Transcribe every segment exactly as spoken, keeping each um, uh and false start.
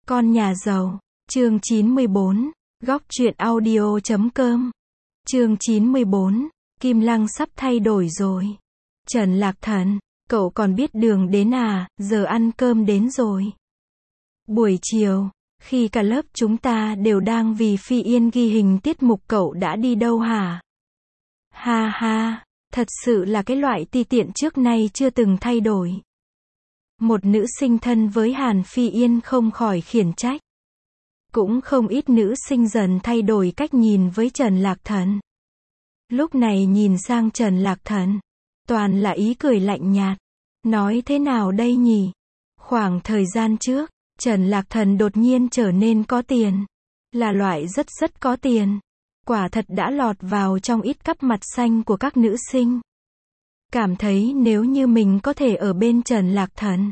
Con nhà giàu, chương chín mươi bốn, góc truyện audio chấm com. Chương chín mươi bốn, Kim Lăng sắp thay đổi rồi. Trần Lạc Thần, cậu còn biết đường đến à, giờ ăn cơm đến rồi. Buổi chiều, khi cả lớp chúng ta đều đang vì Phi Yên ghi hình tiết mục, cậu đã đi đâu hả? Ha ha, thật sự là cái loại ti tiện trước nay chưa từng thay đổi. Một nữ sinh thân với Hàn Phi Yên không khỏi khiển trách. Cũng không ít nữ sinh dần thay đổi cách nhìn với Trần Lạc Thần. Lúc này nhìn sang Trần Lạc Thần, toàn là ý cười lạnh nhạt. Nói thế nào đây nhỉ? Khoảng thời gian trước, Trần Lạc Thần đột nhiên trở nên có tiền. Là loại rất rất có tiền. Quả thật đã lọt vào trong ít cắp mặt xanh của các nữ sinh. Cảm thấy nếu như mình có thể ở bên Trần Lạc Thần,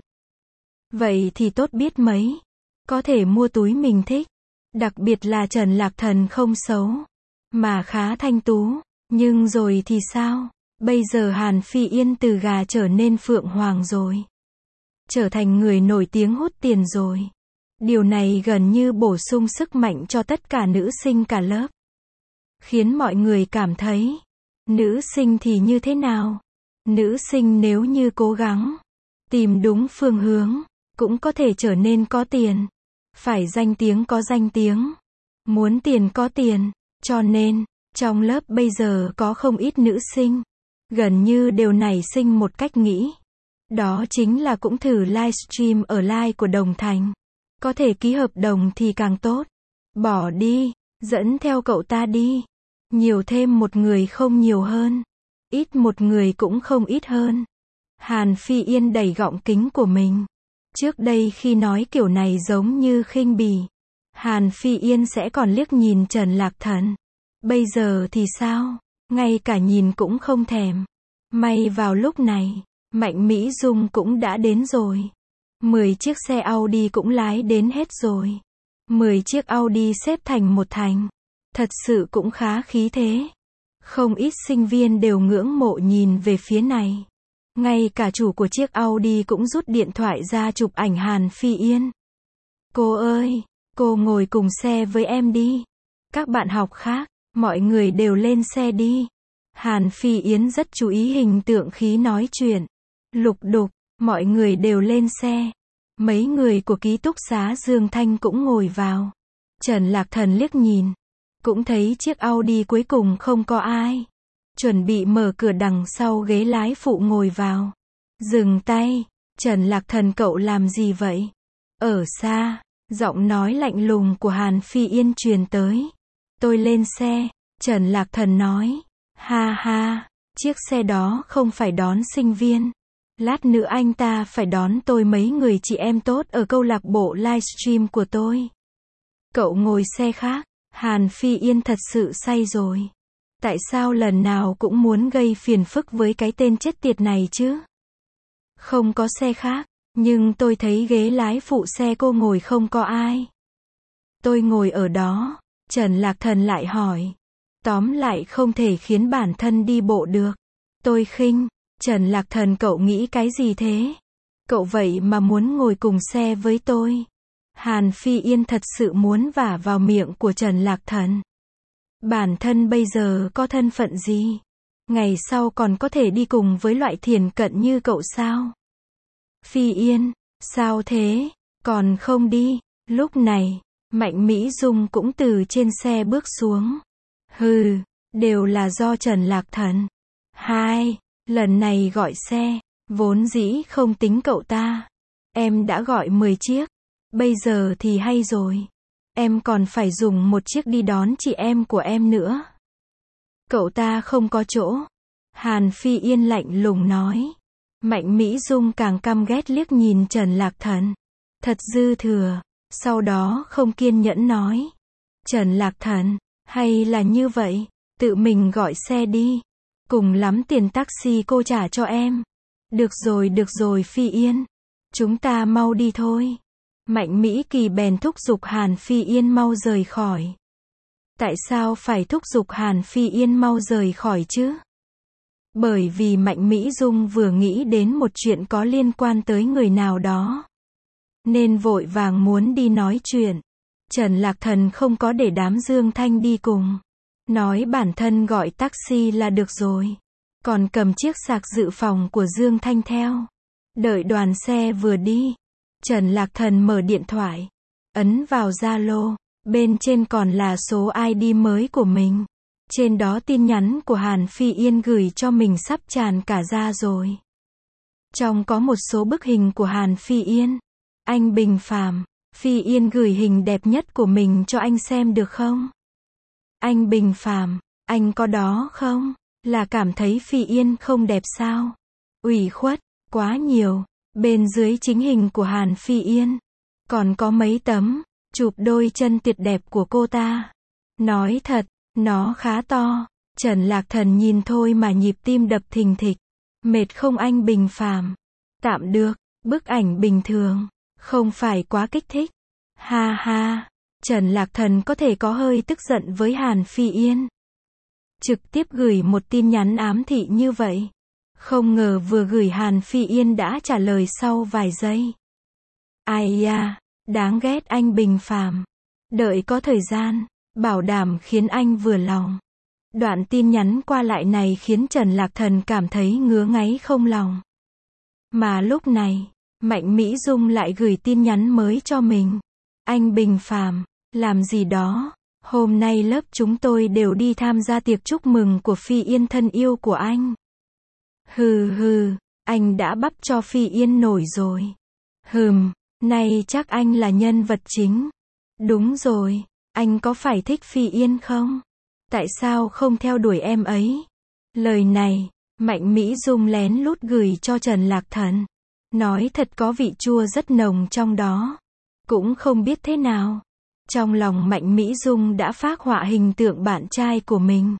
vậy thì tốt biết mấy. Có thể mua túi mình thích. Đặc biệt là Trần Lạc Thần không xấu, mà khá thanh tú. Nhưng rồi thì sao? Bây giờ Hàn Phi Yên từ gà trở nên phượng hoàng rồi. Trở thành người nổi tiếng hút tiền rồi. Điều này gần như bổ sung sức mạnh cho tất cả nữ sinh cả lớp. Khiến mọi người cảm thấy, nữ sinh thì như thế nào? Nữ sinh nếu như cố gắng, tìm đúng phương hướng, cũng có thể trở nên có tiền. Phải danh tiếng có danh tiếng, muốn tiền có tiền. Cho nên, trong lớp bây giờ có không ít nữ sinh, gần như đều nảy sinh một cách nghĩ. Đó chính là cũng thử livestream ở live của Đồng Thành. Có thể ký hợp đồng thì càng tốt. Bỏ đi, dẫn theo cậu ta đi. Nhiều thêm một người không nhiều hơn. Ít một người cũng không ít hơn. Hàn Phi Yên đẩy gọng kính của mình. Trước đây khi nói kiểu này giống như khinh bỉ, Hàn Phi Yên sẽ còn liếc nhìn Trần Lạc Thần. Bây giờ thì sao? Ngay cả nhìn cũng không thèm. May vào lúc này, Mạnh Mỹ Dung cũng đã đến rồi. Mười chiếc xe Audi cũng lái đến hết rồi. Mười chiếc Audi xếp thành một thành. Thật sự cũng khá khí thế. Không ít sinh viên đều ngưỡng mộ nhìn về phía này. Ngay cả chủ của chiếc Audi cũng rút điện thoại ra chụp ảnh Hàn Phi Yên. Cô ơi, cô ngồi cùng xe với em đi. Các bạn học khác, mọi người đều lên xe đi. Hàn Phi Yến rất chú ý hình tượng khí nói chuyện. Lục đục, mọi người đều lên xe. Mấy người của ký túc xá Dương Thanh cũng ngồi vào. Trần Lạc Thần liếc nhìn, cũng thấy chiếc Audi cuối cùng không có ai. Chuẩn bị mở cửa đằng sau ghế lái phụ ngồi vào. Dừng tay, Trần Lạc Thần cậu làm gì vậy? Ở xa, giọng nói lạnh lùng của Hàn Phi Yên truyền tới. Tôi lên xe, Trần Lạc Thần nói. Ha ha, chiếc xe đó không phải đón sinh viên. Lát nữa anh ta phải đón tôi mấy người chị em tốt ở câu lạc bộ livestream của tôi. Cậu ngồi xe khác. Hàn Phi Yên thật sự say rồi. Tại sao lần nào cũng muốn gây phiền phức với cái tên chết tiệt này chứ? Không có xe khác, nhưng tôi thấy ghế lái phụ xe cô ngồi không có ai. Tôi ngồi ở đó. Trần Lạc Thần lại hỏi. Tóm lại không thể khiến bản thân đi bộ được. Tôi khinh. Trần Lạc Thần cậu nghĩ cái gì thế? Cậu vậy mà muốn ngồi cùng xe với tôi. Hàn Phi Yên thật sự muốn vả vào miệng của Trần Lạc Thần. Bản thân bây giờ có thân phận gì? Ngày sau còn có thể đi cùng với loại thiền cận như cậu sao? Phi Yên, sao thế? Còn không đi? Lúc này, Mạnh Mỹ Dung cũng từ trên xe bước xuống. Hừ, đều là do Trần Lạc Thần. Hai, lần này gọi xe, vốn dĩ không tính cậu ta. Em đã gọi mười chiếc. Bây giờ thì hay rồi. Em còn phải dùng một chiếc đi đón chị em của em nữa. Cậu ta không có chỗ. Hàn Phi Yên lạnh lùng nói. Mạnh Mỹ Dung càng căm ghét liếc nhìn Trần Lạc Thần. Thật dư thừa. Sau đó không kiên nhẫn nói. Trần Lạc Thần, hay là như vậy, tự mình gọi xe đi. Cùng lắm tiền taxi cô trả cho em. Được rồi được rồi Phi Yên. Chúng ta mau đi thôi. Mạnh Mỹ Kỳ bèn thúc giục Hàn Phi Yên mau rời khỏi. Tại sao phải thúc giục Hàn Phi Yên mau rời khỏi chứ? Bởi vì Mạnh Mỹ Dung vừa nghĩ đến một chuyện có liên quan tới người nào đó. nên vội vàng muốn đi nói chuyện. Trần Lạc Thần không có để đám Dương Thanh đi cùng. Nói bản thân gọi taxi là được rồi. Còn cầm chiếc sạc dự phòng của Dương Thanh theo. Đợi đoàn xe vừa đi. Trần Lạc Thần mở điện thoại. Ấn vào Zalo. Bên trên còn là số i đê mới của mình. Trên đó tin nhắn của Hàn Phi Yên gửi cho mình sắp tràn cả ra rồi. Trong có một số bức hình của Hàn Phi Yên. Anh Bình Phàm, Phi Yên gửi hình đẹp nhất của mình cho anh xem được không? Anh Bình Phàm, anh có đó không? Là cảm thấy Phi Yên không đẹp sao? Ủy khuất, quá nhiều. Bên dưới chính hình của Hàn Phi Yên. Còn có mấy tấm, chụp đôi chân tuyệt đẹp của cô ta. Nói thật, nó khá to. Trần Lạc Thần nhìn thôi mà nhịp tim đập thình thịch. Mệt không anh Bình Phàm? Tạm được, bức ảnh bình thường. Không phải quá kích thích. Ha ha, Trần Lạc Thần có thể có hơi tức giận với Hàn Phi Yên. Trực tiếp gửi một tin nhắn ám thị như vậy. Không ngờ vừa gửi Hàn Phi Yên đã trả lời sau vài giây. Ai da, đáng ghét anh Bình Phàm. Đợi có thời gian, bảo đảm khiến anh vừa lòng. Đoạn tin nhắn qua lại này khiến Trần Lạc Thần cảm thấy ngứa ngáy không lòng. Mà lúc này, Mạnh Mỹ Dung lại gửi tin nhắn mới cho mình. Anh Bình Phàm, làm gì đó? Hôm nay lớp chúng tôi đều đi tham gia tiệc chúc mừng của Phi Yên thân yêu của anh. Hừ hừ, anh đã bắp cho Phi Yên nổi rồi. Hừm, nay chắc anh là nhân vật chính. Đúng rồi, anh có phải thích Phi Yên không? Tại sao không theo đuổi em ấy? Lời này, Mạnh Mỹ Dung lén lút gửi cho Trần Lạc Thần. Nói thật có vị chua rất nồng trong đó. Cũng không biết thế nào. Trong lòng Mạnh Mỹ Dung đã phác họa hình tượng bạn trai của mình.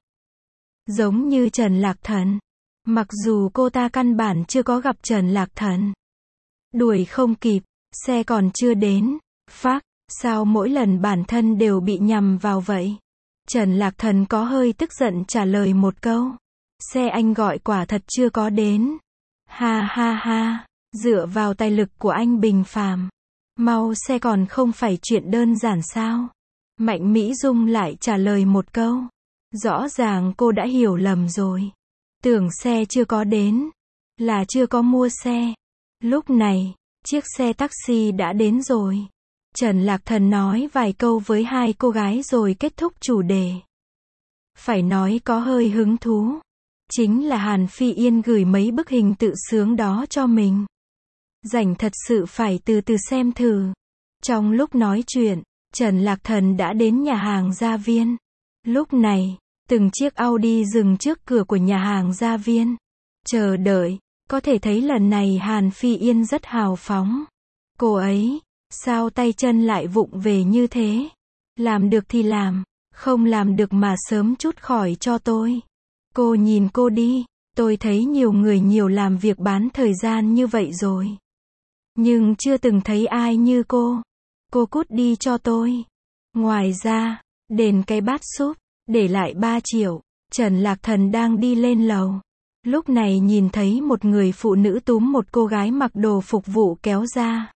Giống như Trần Lạc Thần. Mặc dù cô ta căn bản chưa có gặp Trần Lạc Thần. Đuổi không kịp, xe còn chưa đến. Phác, sao mỗi lần bản thân đều bị nhầm vào vậy? Trần Lạc Thần có hơi tức giận trả lời một câu. Xe anh gọi quả thật chưa có đến. Ha ha ha, dựa vào tài lực của anh Bình Phàm, mau xe còn không phải chuyện đơn giản sao? Mạnh Mỹ Dung lại trả lời một câu. Rõ ràng cô đã hiểu lầm rồi. Tưởng xe chưa có đến, là chưa có mua xe. Lúc này, chiếc xe taxi đã đến rồi. Trần Lạc Thần nói vài câu với hai cô gái rồi kết thúc chủ đề. Phải nói có hơi hứng thú. Chính là Hàn Phi Yên gửi mấy bức hình tự sướng đó cho mình. Rảnh thật sự phải từ từ xem thử. Trong lúc nói chuyện, Trần Lạc Thần đã đến nhà hàng Gia Viên. Lúc này, từng chiếc Audi dừng trước cửa của nhà hàng Gia Viên. Chờ đợi, có thể thấy lần này Hàn Phi Yên rất hào phóng. Cô ấy, sao tay chân lại vụng về như thế? Làm được thì làm, không làm được mà sớm chút khỏi cho tôi. Cô nhìn cô đi, tôi thấy nhiều người nhiều làm việc bán thời gian như vậy rồi. Nhưng chưa từng thấy ai như cô. Cô cút đi cho tôi. Ngoài ra, đền cái bát súp, để lại ba triệu. Trần Lạc Thần đang đi lên lầu. Lúc này nhìn thấy một người phụ nữ túm một cô gái mặc đồ phục vụ kéo ra.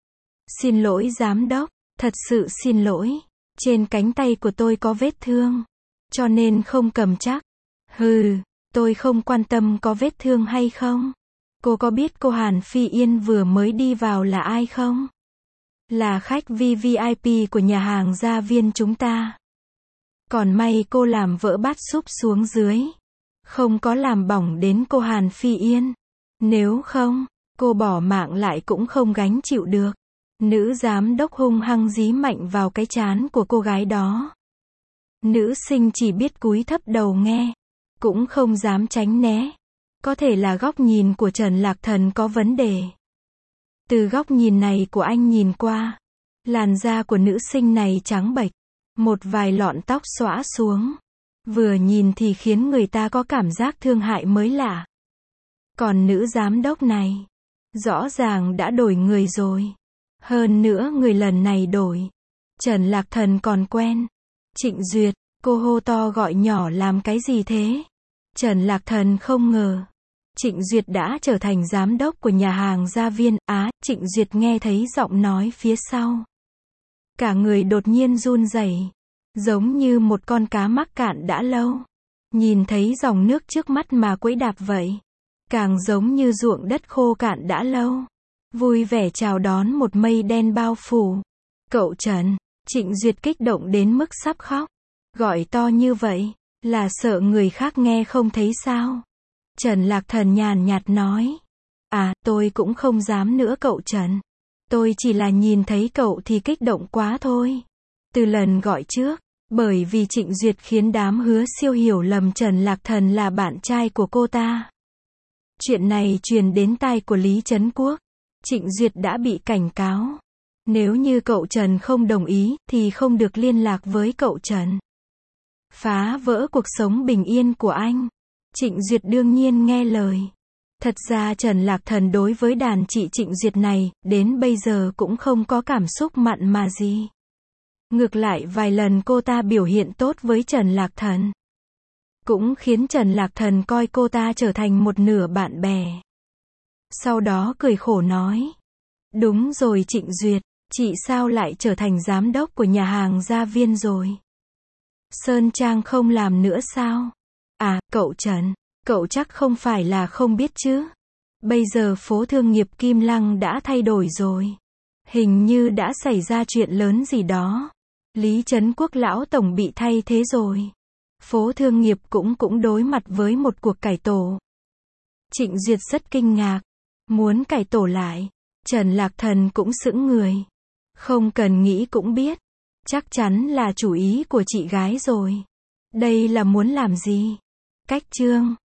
Xin lỗi giám đốc, thật sự xin lỗi. Trên cánh tay của tôi có vết thương, cho nên không cầm chắc. Hừ, tôi không quan tâm có vết thương hay không. Cô có biết cô Hàn Phi Yên vừa mới đi vào là ai không? Là khách vi vi ai pi của nhà hàng Gia Viên chúng ta. Còn may cô làm vỡ bát súp xuống dưới. Không có làm bỏng đến cô Hàn Phi Yên. Nếu không, cô bỏ mạng lại cũng không gánh chịu được. Nữ giám đốc hung hăng dí mạnh vào cái trán của cô gái đó. Nữ sinh chỉ biết cúi thấp đầu nghe. Cũng không dám tránh né. Có thể là góc nhìn của Trần Lạc Thần có vấn đề. Từ góc nhìn này của anh nhìn qua, làn da của nữ sinh này trắng bệch, một vài lọn tóc xõa xuống. Vừa nhìn thì khiến người ta có cảm giác thương hại mới lạ. Còn nữ giám đốc này, rõ ràng đã đổi người rồi. Hơn nữa người lần này đổi. Trần Lạc Thần còn quen. Trịnh Duyệt, cô hô to gọi nhỏ làm cái gì thế? Trần Lạc Thần không ngờ. Trịnh Duyệt đã trở thành giám đốc của nhà hàng Gia Viên. Á, Trịnh Duyệt nghe thấy giọng nói phía sau. Cả người đột nhiên run rẩy, giống như một con cá mắc cạn đã lâu. Nhìn thấy dòng nước trước mắt mà quẫy đạp vậy. Càng giống như ruộng đất khô cạn đã lâu. Vui vẻ chào đón một mây đen bao phủ. Cậu Trần, Trịnh Duyệt kích động đến mức sắp khóc. Gọi to như vậy, là sợ người khác nghe không thấy sao? Trần Lạc Thần nhàn nhạt nói. À, tôi cũng không dám nữa cậu Trần. Tôi chỉ là nhìn thấy cậu thì kích động quá thôi. Từ lần gọi trước, bởi vì Trịnh Duyệt khiến đám Hứa Siêu hiểu lầm Trần Lạc Thần là bạn trai của cô ta. Chuyện này truyền đến tai của Lý Trấn Quốc. Trịnh Duyệt đã bị cảnh cáo. Nếu như cậu Trần không đồng ý, thì không được liên lạc với cậu Trần. Phá vỡ cuộc sống bình yên của anh. Trịnh Duyệt đương nhiên nghe lời. Thật ra Trần Lạc Thần đối với đàn chị Trịnh Duyệt này, đến bây giờ cũng không có cảm xúc mặn mà gì. Ngược lại vài lần cô ta biểu hiện tốt với Trần Lạc Thần. Cũng khiến Trần Lạc Thần coi cô ta trở thành một nửa bạn bè. Sau đó cười khổ nói. Đúng rồi Trịnh Duyệt, chị sao lại trở thành giám đốc của nhà hàng Gia Viên rồi? Sơn Trang không làm nữa sao? À, cậu Trần, cậu chắc không phải là không biết chứ. Bây giờ phố thương nghiệp Kim Lăng đã thay đổi rồi. Hình như đã xảy ra chuyện lớn gì đó. Lý Trấn Quốc lão tổng bị thay thế rồi. Phố thương nghiệp cũng cũng đối mặt với một cuộc cải tổ. Trịnh Duyệt rất kinh ngạc. Muốn cải tổ lại. Trần Lạc Thần cũng sững người. Không cần nghĩ cũng biết. Chắc chắn là chủ ý của chị gái rồi. Đây là muốn làm gì? Cách chương